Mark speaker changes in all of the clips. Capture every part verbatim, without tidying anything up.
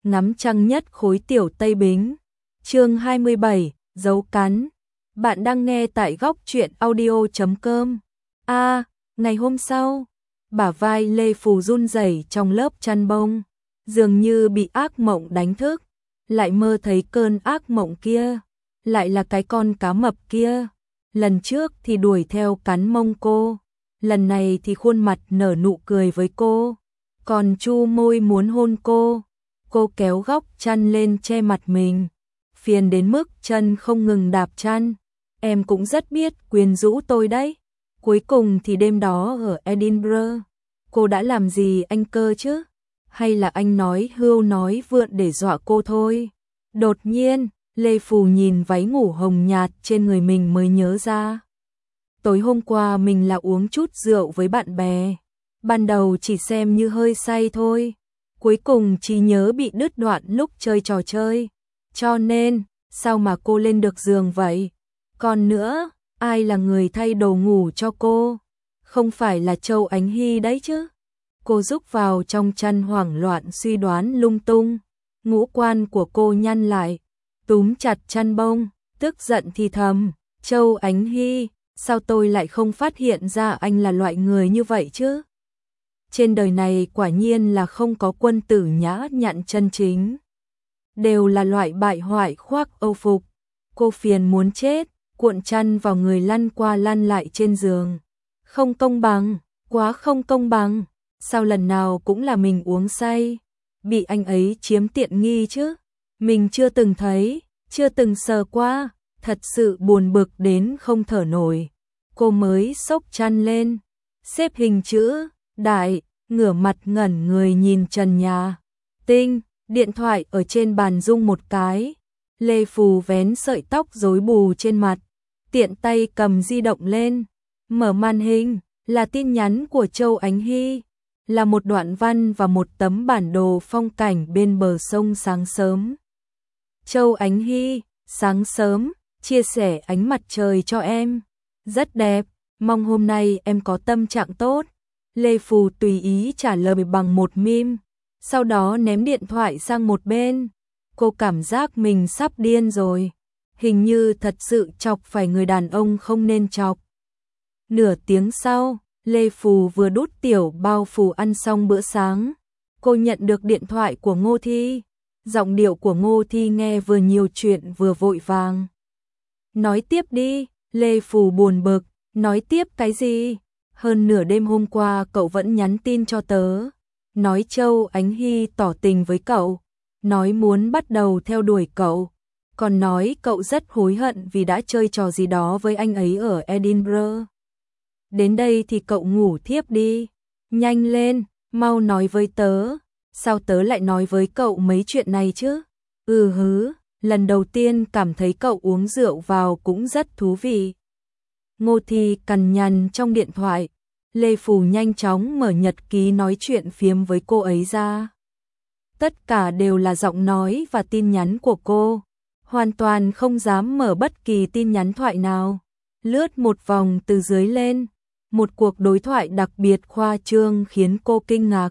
Speaker 1: ngắm trăng nhất khối tiểu Tây Bính. Chương hai mươi bảy, dấu cắn. Bạn đang nghe tại góc truyện audio chấm com. A, ngày hôm sau, bả vai Lê Phù run rẩy trong lớp chăn bông, dường như bị ác mộng đánh thức, lại mơ thấy cơn ác mộng kia, lại là cái con cá mập kia. Lần trước thì đuổi theo cắn mông cô, lần này thì khuôn mặt nở nụ cười với cô, còn chu môi muốn hôn cô. Cô kéo góc chăn lên che mặt mình, phiền đến mức chân không ngừng đạp chăn. Em cũng rất biết quyến rũ tôi đấy. Cuối cùng thì đêm đó ở Edinburgh, cô đã làm gì anh cơ chứ? Hay là anh nói hưu nói vượn để dọa cô thôi? Đột nhiên, Lê Phù nhìn váy ngủ hồng nhạt trên người mình mới nhớ ra. Tối hôm qua mình là uống chút rượu với bạn bè. Ban đầu chỉ xem như hơi say thôi. Cuối cùng trí nhớ bị đứt đoạn lúc chơi trò chơi. Cho nên, sao mà cô lên được giường vậy? Còn nữa, ai là người thay đồ ngủ cho cô? Không phải là Châu Ánh Hy đấy chứ? Cô rúc vào trong chăn hoảng loạn suy đoán lung tung. Ngũ quan của cô nhăn lại, túm chặt chăn bông, tức giận thì thầm. Châu Ánh Hy, sao tôi lại không phát hiện ra anh là loại người như vậy chứ? Trên đời này quả nhiên là không có quân tử nhã nhặn chân chính. Đều là loại bại hoại khoác âu phục. Cô phiền muốn chết, cuộn chăn vào người lăn qua lăn lại trên giường. Không công bằng, quá không công bằng. Sao lần nào cũng là mình uống say, bị anh ấy chiếm tiện nghi chứ? Mình chưa từng thấy, chưa từng sờ qua, thật sự buồn bực đến không thở nổi. Cô mới xốc chăn lên, xếp hình chữ đại, ngửa mặt ngẩn người nhìn trần nhà. Tinh, điện thoại ở trên bàn rung một cái. Lê Phù vén sợi tóc rối bù trên mặt, tiện tay cầm di động lên, mở màn hình, là tin nhắn của Châu Ánh Hy, là một đoạn văn và một tấm bản đồ phong cảnh bên bờ sông sáng sớm. Châu Ánh Hy, sáng sớm, chia sẻ ánh mặt trời cho em, rất đẹp, mong hôm nay em có tâm trạng tốt. Lê Phù tùy ý trả lời bằng một meme, sau đó ném điện thoại sang một bên. Cô cảm giác mình sắp điên rồi, hình như thật sự chọc phải người đàn ông không nên chọc. Nửa tiếng sau, Lê Phù vừa đút tiểu bao phủ ăn xong bữa sáng, cô nhận được điện thoại của Ngô Thi. Giọng điệu của Ngô Thi nghe vừa nhiều chuyện vừa vội vàng. Nói tiếp đi, Lê Phù buồn bực, nói tiếp cái gì? Hơn nửa đêm hôm qua cậu vẫn nhắn tin cho tớ, nói Châu Ánh Hy tỏ tình với cậu, nói muốn bắt đầu theo đuổi cậu, còn nói cậu rất hối hận vì đã chơi trò gì đó với anh ấy ở Edinburgh. Đến đây thì cậu ngủ thiếp đi, nhanh lên, mau nói với tớ, sao tớ lại nói với cậu mấy chuyện này chứ? Ừ hứ, lần đầu tiên cảm thấy cậu uống rượu vào cũng rất thú vị. Ngô Thi cằn nhằn trong điện thoại, Lê Phù nhanh chóng mở nhật ký nói chuyện phiếm với cô ấy ra. Tất cả đều là giọng nói và tin nhắn của cô, hoàn toàn không dám mở bất kỳ tin nhắn thoại nào. Lướt một vòng từ dưới lên, một cuộc đối thoại đặc biệt khoa trương khiến cô kinh ngạc.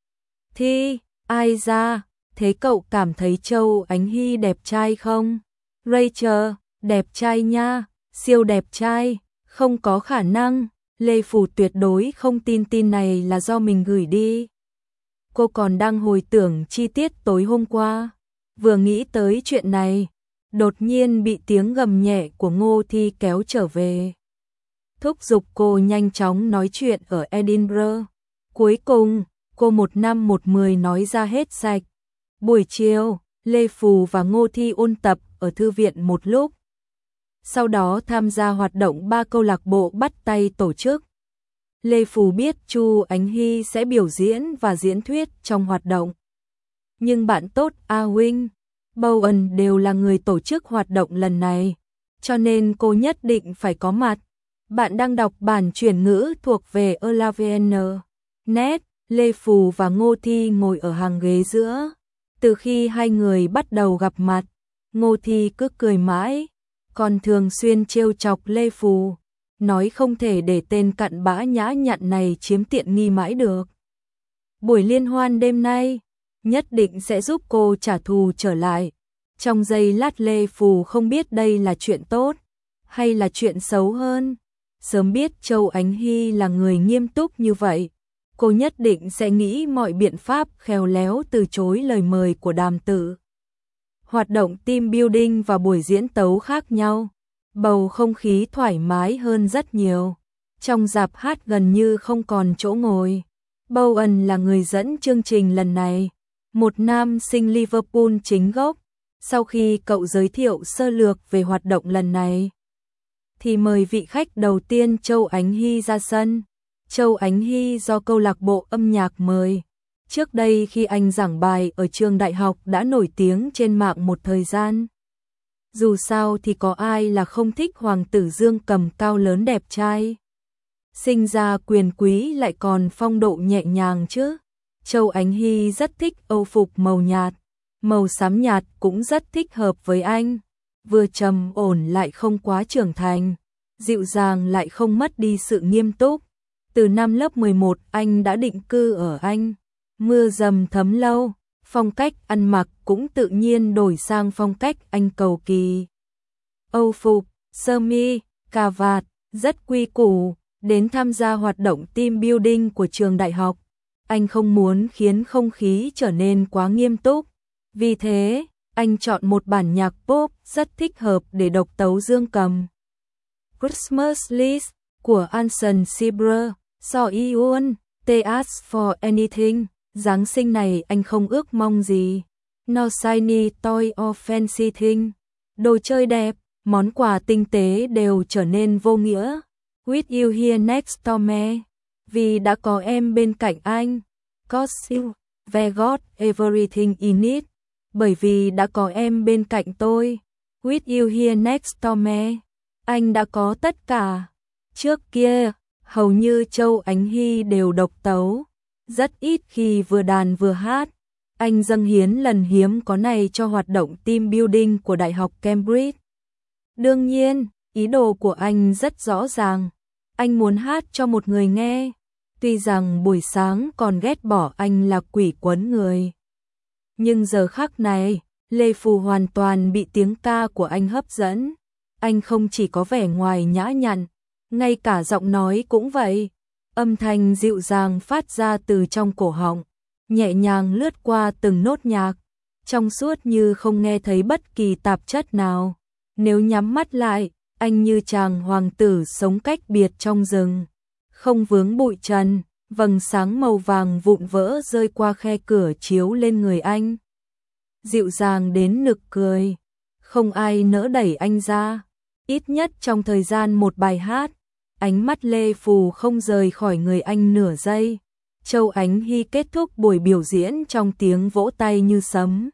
Speaker 1: Thi, ai ra, thế cậu cảm thấy Châu Ánh Hy đẹp trai không? Rachel, đẹp trai nha, siêu đẹp trai, không có khả năng. Lê Phù tuyệt đối không tin tin này là do mình gửi đi. Cô còn đang hồi tưởng chi tiết tối hôm qua, vừa nghĩ tới chuyện này, đột nhiên bị tiếng gầm nhẹ của Ngô Thi kéo trở về. Thúc giục cô nhanh chóng nói chuyện ở Edinburgh. Cuối cùng, cô một năm một mười nói ra hết sạch. Buổi chiều, Lê Phù và Ngô Thi ôn tập ở thư viện một lúc. Sau đó tham gia hoạt động ba câu lạc bộ bắt tay tổ chức. Lê Phù biết Chu Ánh Hy sẽ biểu diễn và diễn thuyết trong hoạt động. Nhưng bạn tốt A Huynh, Bowen đều là người tổ chức hoạt động lần này, cho nên cô nhất định phải có mặt. Bạn đang đọc bản chuyển ngữ thuộc về Elavn. Net, Lê Phù và Ngô Thi ngồi ở hàng ghế giữa. Từ khi hai người bắt đầu gặp mặt, Ngô Thi cứ cười mãi, còn thường xuyên trêu chọc Lê Phù, nói không thể để tên cặn bã nhã nhặn này chiếm tiện nghi mãi được. Buổi liên hoan đêm nay, nhất định sẽ giúp cô trả thù trở lại. Trong giây lát Lê Phù không biết đây là chuyện tốt hay là chuyện xấu hơn. Sớm biết Châu Ánh Hy là người nghiêm túc như vậy, cô nhất định sẽ nghĩ mọi biện pháp khéo léo từ chối lời mời của Đàm Tử. Hoạt động team building và buổi diễn tấu khác nhau, bầu không khí thoải mái hơn rất nhiều. Trong rạp hát gần như không còn chỗ ngồi. Bowen là người dẫn chương trình lần này, một nam sinh Liverpool chính gốc. Sau khi cậu giới thiệu sơ lược về hoạt động lần này, thì mời vị khách đầu tiên Châu Ánh Hy ra sân. Châu Ánh Hy do câu lạc bộ âm nhạc mời. Trước đây khi anh giảng bài ở trường đại học đã nổi tiếng trên mạng một thời gian. Dù sao thì có ai là không thích hoàng tử Dương Cầm cao lớn đẹp trai. Sinh ra quyền quý lại còn phong độ nhẹ nhàng chứ. Châu Ánh Hy rất thích âu phục màu nhạt. Màu xám nhạt cũng rất thích hợp với anh. Vừa trầm ổn lại không quá trưởng thành. Dịu dàng lại không mất đi sự nghiêm túc. Từ năm lớp mười một anh đã định cư ở Anh. Mưa dầm thấm lâu, phong cách ăn mặc cũng tự nhiên đổi sang phong cách Anh cầu kỳ. Âu phục, sơ mi, cà vạt, rất quy củ. Đến tham gia hoạt động team building của trường đại học, anh không muốn khiến không khí trở nên quá nghiêm túc. Vì thế, anh chọn một bản nhạc pop rất thích hợp để độc tấu dương cầm. Christmas List của Anson Seabra, So Eun, They Ask for Anything. Giáng sinh này anh không ước mong gì. No shiny toy or fancy thing. Đồ chơi đẹp, món quà tinh tế đều trở nên vô nghĩa. With you here next to me. Vì đã có em bên cạnh anh. Cause you, we got everything in it. Bởi vì đã có em bên cạnh tôi. With you here next to me. Anh đã có tất cả. Trước kia, hầu như Châu Ánh Hy đều độc tấu. Rất ít khi vừa đàn vừa hát. Anh dâng hiến lần hiếm có này cho hoạt động team building của Đại học Cambridge. Đương nhiên, ý đồ của anh rất rõ ràng. Anh muốn hát cho một người nghe. Tuy rằng buổi sáng còn ghét bỏ anh là quỷ quấn người. Nhưng giờ khắc này, Lê Phù hoàn toàn bị tiếng ca của anh hấp dẫn. Anh không chỉ có vẻ ngoài nhã nhặn, ngay cả giọng nói cũng vậy. Âm thanh dịu dàng phát ra từ trong cổ họng, nhẹ nhàng lướt qua từng nốt nhạc, trong suốt như không nghe thấy bất kỳ tạp chất nào. Nếu nhắm mắt lại, anh như chàng hoàng tử sống cách biệt trong rừng, không vướng bụi trần, vầng sáng màu vàng vụn vỡ rơi qua khe cửa chiếu lên người anh. Dịu dàng đến nực cười, không ai nỡ đẩy anh ra, ít nhất trong thời gian một bài hát. Ánh mắt Lê Phù không rời khỏi người anh nửa giây. Châu Ánh Hy kết thúc buổi biểu diễn trong tiếng vỗ tay như sấm.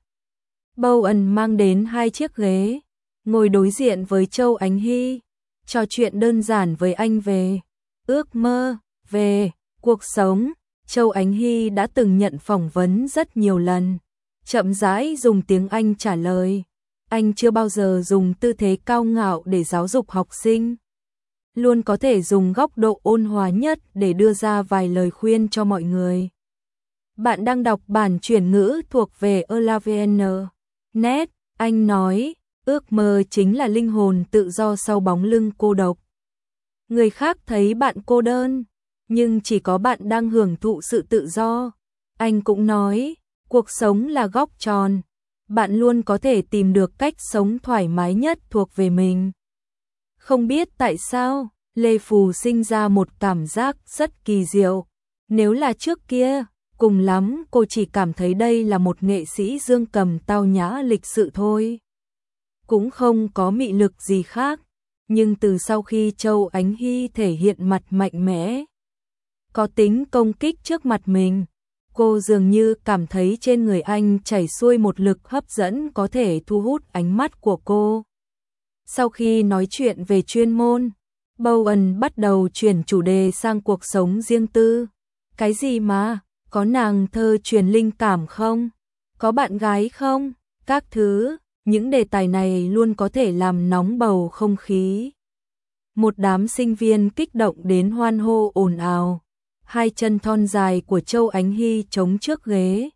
Speaker 1: Bowen mang đến hai chiếc ghế, ngồi đối diện với Châu Ánh Hy, trò chuyện đơn giản với anh về ước mơ, về cuộc sống. Châu Ánh Hy đã từng nhận phỏng vấn rất nhiều lần, chậm rãi dùng tiếng Anh trả lời. Anh chưa bao giờ dùng tư thế cao ngạo để giáo dục học sinh, luôn có thể dùng góc độ ôn hòa nhất để đưa ra vài lời khuyên cho mọi người. Bạn đang đọc bản chuyển ngữ thuộc về Elavn. Net, anh nói, ước mơ chính là linh hồn tự do sau bóng lưng cô độc. Người khác thấy bạn cô đơn, nhưng chỉ có bạn đang hưởng thụ sự tự do. Anh cũng nói, cuộc sống là góc tròn, bạn luôn có thể tìm được cách sống thoải mái nhất thuộc về mình. Không biết tại sao, Lê Phù sinh ra một cảm giác rất kỳ diệu. Nếu là trước kia, cùng lắm cô chỉ cảm thấy đây là một nghệ sĩ dương cầm tao nhã lịch sự thôi, cũng không có mị lực gì khác. Nhưng từ sau khi Châu Ánh Hy thể hiện mặt mạnh mẽ, có tính công kích trước mặt mình, cô dường như cảm thấy trên người anh chảy xuôi một lực hấp dẫn có thể thu hút ánh mắt của cô. Sau khi nói chuyện về chuyên môn, Bowen bắt đầu chuyển chủ đề sang cuộc sống riêng tư. Cái gì mà, có nàng thơ truyền linh cảm không? Có bạn gái không? Các thứ, những đề tài này luôn có thể làm nóng bầu không khí. Một đám sinh viên kích động đến hoan hô ồn ào. Hai chân thon dài của Châu Ánh Hy chống trước ghế,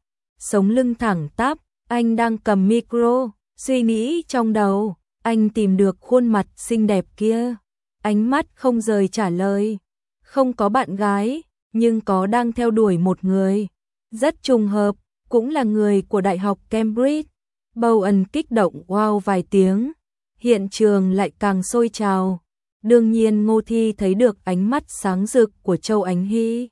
Speaker 1: sống lưng thẳng tắp, anh đang cầm micro, suy nghĩ trong đầu, anh tìm được khuôn mặt xinh đẹp kia, ánh mắt không rời trả lời, không có bạn gái, nhưng có đang theo đuổi một người, rất trùng hợp, cũng là người của Đại học Cambridge. Bowen kích động wow vài tiếng, hiện trường lại càng sôi trào. Đương nhiên Ngô Thi thấy được ánh mắt sáng rực của Châu Ánh Hy.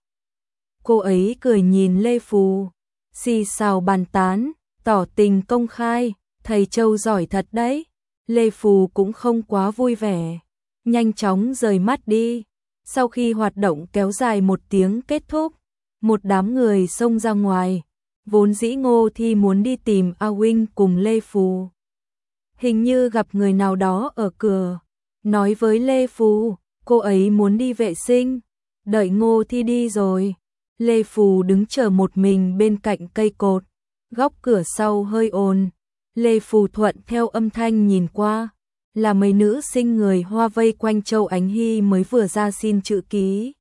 Speaker 1: Cô ấy cười nhìn Lê Phù, xì xào bàn tán, tỏ tình công khai, thầy Châu giỏi thật đấy. Lê Phù cũng không quá vui vẻ, nhanh chóng rời mắt đi. Sau khi hoạt động kéo dài một tiếng kết thúc, một đám người xông ra ngoài. Vốn dĩ Ngô Thi muốn đi tìm A Wing cùng Lê Phù. Hình như gặp người nào đó ở cửa, nói với Lê Phù, cô ấy muốn đi vệ sinh, đợi Ngô Thi đi rồi. Lê Phù đứng chờ một mình bên cạnh cây cột, góc cửa sau hơi ồn. Lê Phù thuận theo âm thanh nhìn qua, là mấy nữ sinh người Hoa vây quanh Châu Ánh Hy mới vừa ra xin chữ ký.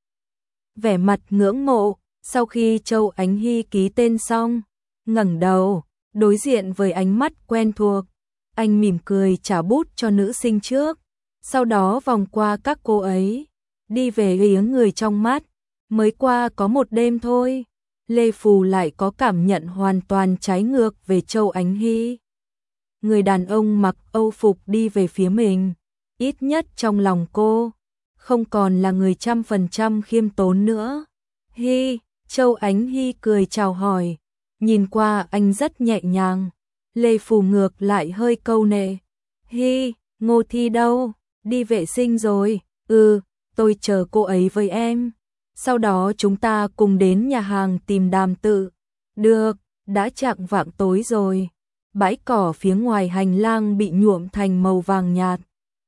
Speaker 1: Vẻ mặt ngưỡng mộ, sau khi Châu Ánh Hy ký tên xong, ngẩng đầu, đối diện với ánh mắt quen thuộc, anh mỉm cười trả bút cho nữ sinh trước, sau đó vòng qua các cô ấy, đi về phía người trong mắt. Mới qua có một đêm thôi, Lê Phù lại có cảm nhận hoàn toàn trái ngược về Châu Ánh Hy. Người đàn ông mặc Âu phục đi về phía mình, ít nhất trong lòng cô, không còn là người trăm phần trăm khiêm tốn nữa. Hy, Châu Ánh Hy cười chào hỏi, nhìn qua anh rất nhẹ nhàng. Lê Phù ngược lại hơi câu nệ. Hy, Ngô Thi đâu? Đi vệ sinh rồi. Ừ, tôi chờ cô ấy với em. Sau đó chúng ta cùng đến nhà hàng tìm Đàm Tự. Được, đã chạng vạng tối rồi. Bãi cỏ phía ngoài hành lang bị nhuộm thành màu vàng nhạt.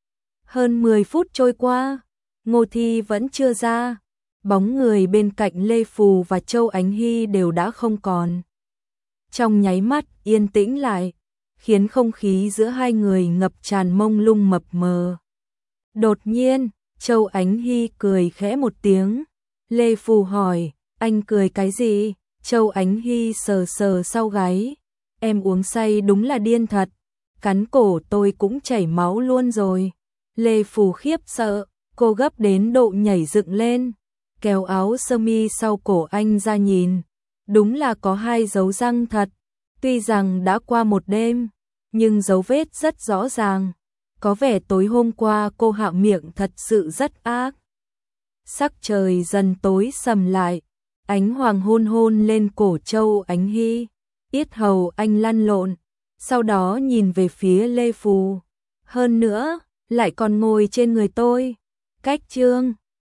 Speaker 1: Hơn mười phút trôi qua, Ngô Thi vẫn chưa ra. Bóng người bên cạnh Lê Phù và Châu Ánh Hy đều đã không còn. Trong nháy mắt yên tĩnh lại, khiến không khí giữa hai người ngập tràn mông lung mập mờ. Đột nhiên, Châu Ánh Hy cười khẽ một tiếng. Lê Phù hỏi, anh cười cái gì? Châu Ánh Hy sờ sờ sau gáy. Em uống say đúng là điên thật. Cắn cổ tôi cũng chảy máu luôn rồi. Lê Phù khiếp sợ, cô gấp đến độ nhảy dựng lên, kéo áo sơ mi sau cổ anh ra nhìn. Đúng là có hai dấu răng thật. Tuy rằng đã qua một đêm, nhưng dấu vết rất rõ ràng. Có vẻ tối hôm qua cô hạ miệng thật sự rất ác. Sắc trời dần tối sầm lại, ánh hoàng hôn hôn lên cổ Châu Ánh Hy, yết hầu anh lăn lộn, sau đó nhìn về phía Lê Phù. Hơn nữa, lại còn ngồi trên người tôi. Cách chương